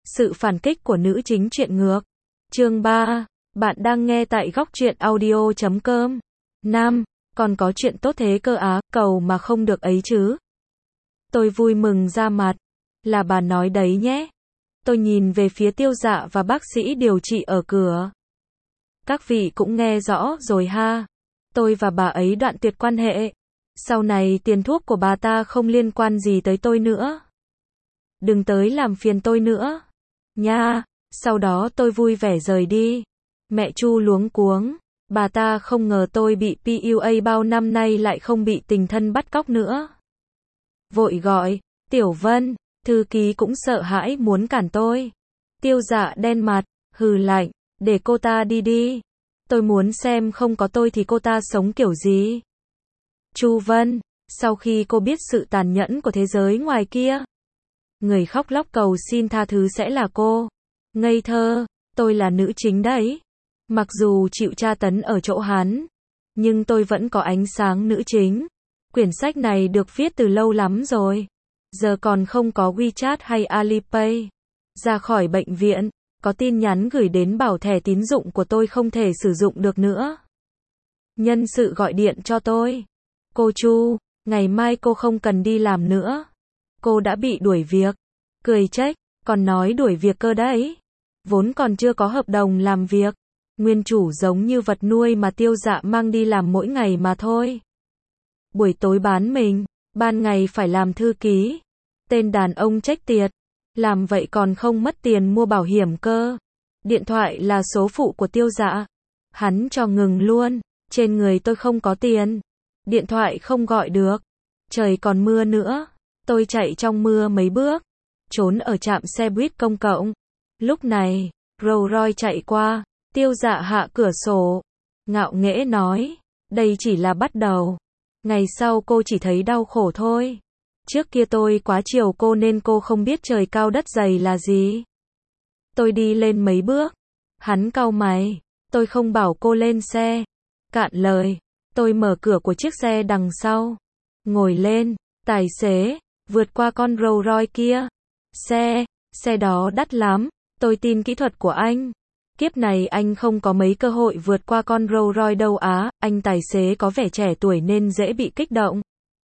Sự phản kích của nữ chính truyện ngược. Chương 3. Bạn đang nghe tại góc truyện audio.com. Nam, còn có chuyện tốt thế cơ á, cầu mà không được ấy chứ. Tôi vui mừng ra mặt. Là bà nói đấy nhé. Tôi nhìn về phía Tiêu Dạ và bác sĩ điều trị ở cửa. Các vị cũng nghe rõ rồi ha. Tôi và bà ấy đoạn tuyệt quan hệ. Sau này tiền thuốc của bà ta không liên quan gì tới tôi nữa. Đừng tới làm phiền tôi nữa. Nha. Sau đó tôi vui vẻ rời đi. Mẹ Chu luống cuống. Bà ta không ngờ tôi bị PUA bao năm nay lại không bị tình thân bắt cóc nữa. Vội gọi, Tiểu Vân, thư ký cũng sợ hãi muốn cản tôi. Tiêu Dạ đen mặt, hừ lạnh, để cô ta đi đi. Tôi muốn xem không có tôi thì cô ta sống kiểu gì. Chu Vân, sau khi cô biết sự tàn nhẫn của thế giới ngoài kia, người khóc lóc cầu xin tha thứ sẽ là cô. Ngây thơ, tôi là nữ chính đấy. Mặc dù chịu tra tấn ở chỗ hắn, nhưng tôi vẫn có ánh sáng nữ chính. Quyển sách này được viết từ lâu lắm rồi. Giờ còn không có WeChat hay Alipay. Ra khỏi bệnh viện, có tin nhắn gửi đến bảo thẻ tín dụng của tôi không thể sử dụng được nữa. Nhân sự gọi điện cho tôi. Cô Chu, ngày mai cô không cần đi làm nữa. Cô đã bị đuổi việc. Cười trách, còn nói đuổi việc cơ đấy. Vốn còn chưa có hợp đồng làm việc. Nguyên chủ giống như vật nuôi mà Tiêu Dạ mang đi làm mỗi ngày mà thôi. Buổi tối bán mình, ban ngày phải làm thư ký. Tên đàn ông trách tiệt. Làm vậy còn không mất tiền mua bảo hiểm cơ. Điện thoại là số phụ của Tiêu Dạ. Hắn cho ngừng luôn. Trên người tôi không có tiền. Điện thoại không gọi được. Trời còn mưa nữa. Tôi chạy trong mưa mấy bước. Trốn ở trạm xe buýt công cộng. Lúc này, Rolls Royce chạy qua. Tiêu Dạ hạ cửa sổ. Ngạo nghễ nói. Đây chỉ là bắt đầu. Ngày sau cô chỉ thấy đau khổ thôi. Trước kia tôi quá chiều cô nên cô không biết trời cao đất dày là gì. Tôi đi lên mấy bước. Hắn cau mày. Tôi không bảo cô lên xe. Cạn lời. Tôi mở cửa của chiếc xe đằng sau. Ngồi lên. Tài xế. Vượt qua con Rolls Royce kia. Xe đó đắt lắm. Tôi tin kỹ thuật của anh. Kiếp này anh không có mấy cơ hội vượt qua con Rolls Royce đâu á. Anh tài xế có vẻ trẻ tuổi nên dễ bị kích động.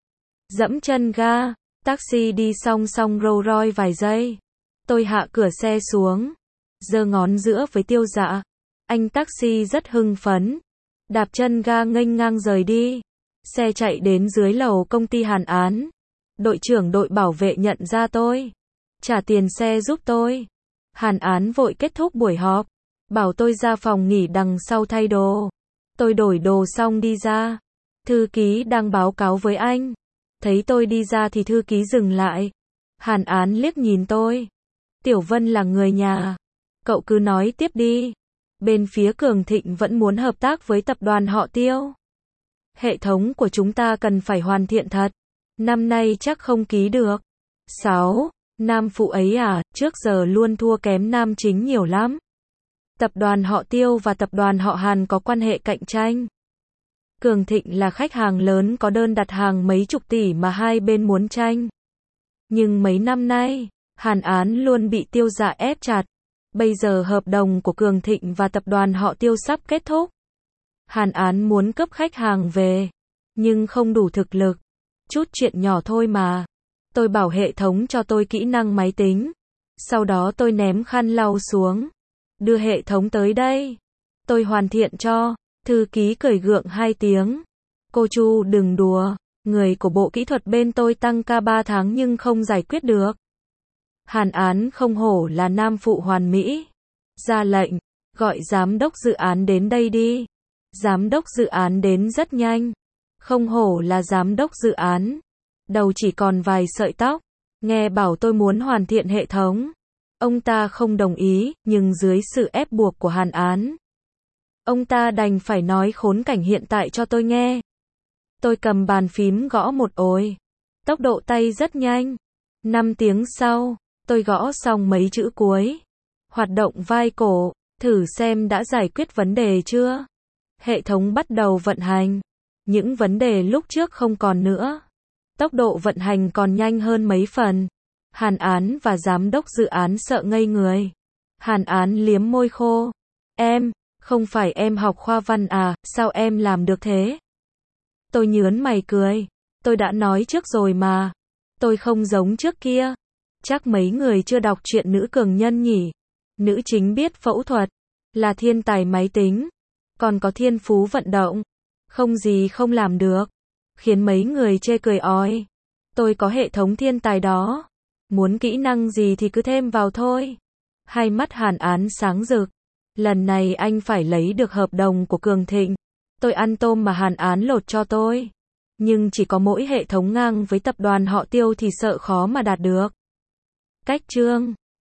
Dẫm chân ga. Taxi đi song song Rolls Royce vài giây. Tôi hạ cửa xe xuống. Giơ ngón giữa với Tiêu Dạ. Anh taxi rất hưng phấn. Đạp chân ga nghênh ngang rời đi. Xe chạy đến dưới lầu công ty Hàn Án. Đội trưởng đội bảo vệ nhận ra tôi. Trả tiền xe giúp tôi. Hàn Án vội kết thúc buổi họp. Bảo tôi ra phòng nghỉ đằng sau thay đồ. Tôi đổi đồ xong đi ra. Thư ký đang báo cáo với anh. Thấy tôi đi ra thì thư ký dừng lại. Hàn Án liếc nhìn tôi. Tiểu Vân là người nhà. Cậu cứ nói tiếp đi. Bên phía Cường Thịnh vẫn muốn hợp tác với tập đoàn họ Tiêu. Hệ thống của chúng ta cần phải hoàn thiện thật. Năm nay chắc không ký được. 6. Nam phụ ấy à, trước giờ luôn thua kém nam chính nhiều lắm. Tập đoàn họ Tiêu và tập đoàn họ Hàn có quan hệ cạnh tranh. Cường Thịnh là khách hàng lớn có đơn đặt hàng mấy chục tỷ mà hai bên muốn tranh. Nhưng mấy năm nay, Hàn Án luôn bị Tiêu Dạ ép chặt. Bây giờ hợp đồng của Cường Thịnh và tập đoàn họ Tiêu sắp kết thúc. Hàn Án muốn cướp khách hàng về, nhưng không đủ thực lực. Chút chuyện nhỏ thôi mà. Tôi bảo hệ thống cho tôi kỹ năng máy tính. Sau đó tôi ném khăn lau xuống. Đưa hệ thống tới đây. Tôi hoàn thiện cho. Thư ký cười gượng 2 tiếng. Cô Chu đừng đùa. Người của bộ kỹ thuật bên tôi tăng ca 3 tháng nhưng không giải quyết được. Hàn Án không hổ là nam phụ hoàn mỹ. Ra lệnh. Gọi giám đốc dự án đến đây đi. Giám đốc dự án đến rất nhanh. Không hổ là giám đốc dự án. Đầu chỉ còn vài sợi tóc. Nghe bảo tôi muốn hoàn thiện hệ thống. Ông ta không đồng ý, nhưng dưới sự ép buộc của Hàn Án, ông ta đành phải nói khốn cảnh hiện tại cho tôi nghe. Tôi cầm bàn phím gõ một ồi. Tốc độ tay rất nhanh. 5 tiếng sau, tôi gõ xong mấy chữ cuối. Hoạt động vai cổ, thử xem đã giải quyết vấn đề chưa. Hệ thống bắt đầu vận hành. Những vấn đề lúc trước không còn nữa. Tốc độ vận hành còn nhanh hơn mấy phần. Hàn Án và giám đốc dự án sợ ngây người. Hàn Án liếm môi khô. Em, không phải em học khoa văn à, sao em làm được thế? Tôi nhớn mày cười. Tôi đã nói trước rồi mà. Tôi không giống trước kia. Chắc mấy người chưa đọc truyện Nữ cường nhân nhỉ. Nữ chính biết phẫu thuật, là thiên tài máy tính, còn có thiên phú vận động. Không gì không làm được. Khiến mấy người chê cười ói. Tôi có hệ thống thiên tài đó. Muốn kỹ năng gì thì cứ thêm vào thôi. Hai mắt Hàn Án sáng rực. Lần này anh phải lấy được hợp đồng của Cường Thịnh. Tôi ăn tôm mà Hàn Án lột cho tôi. Nhưng chỉ có mỗi hệ thống ngang với tập đoàn họ Tiêu thì sợ khó mà đạt được. Cách chương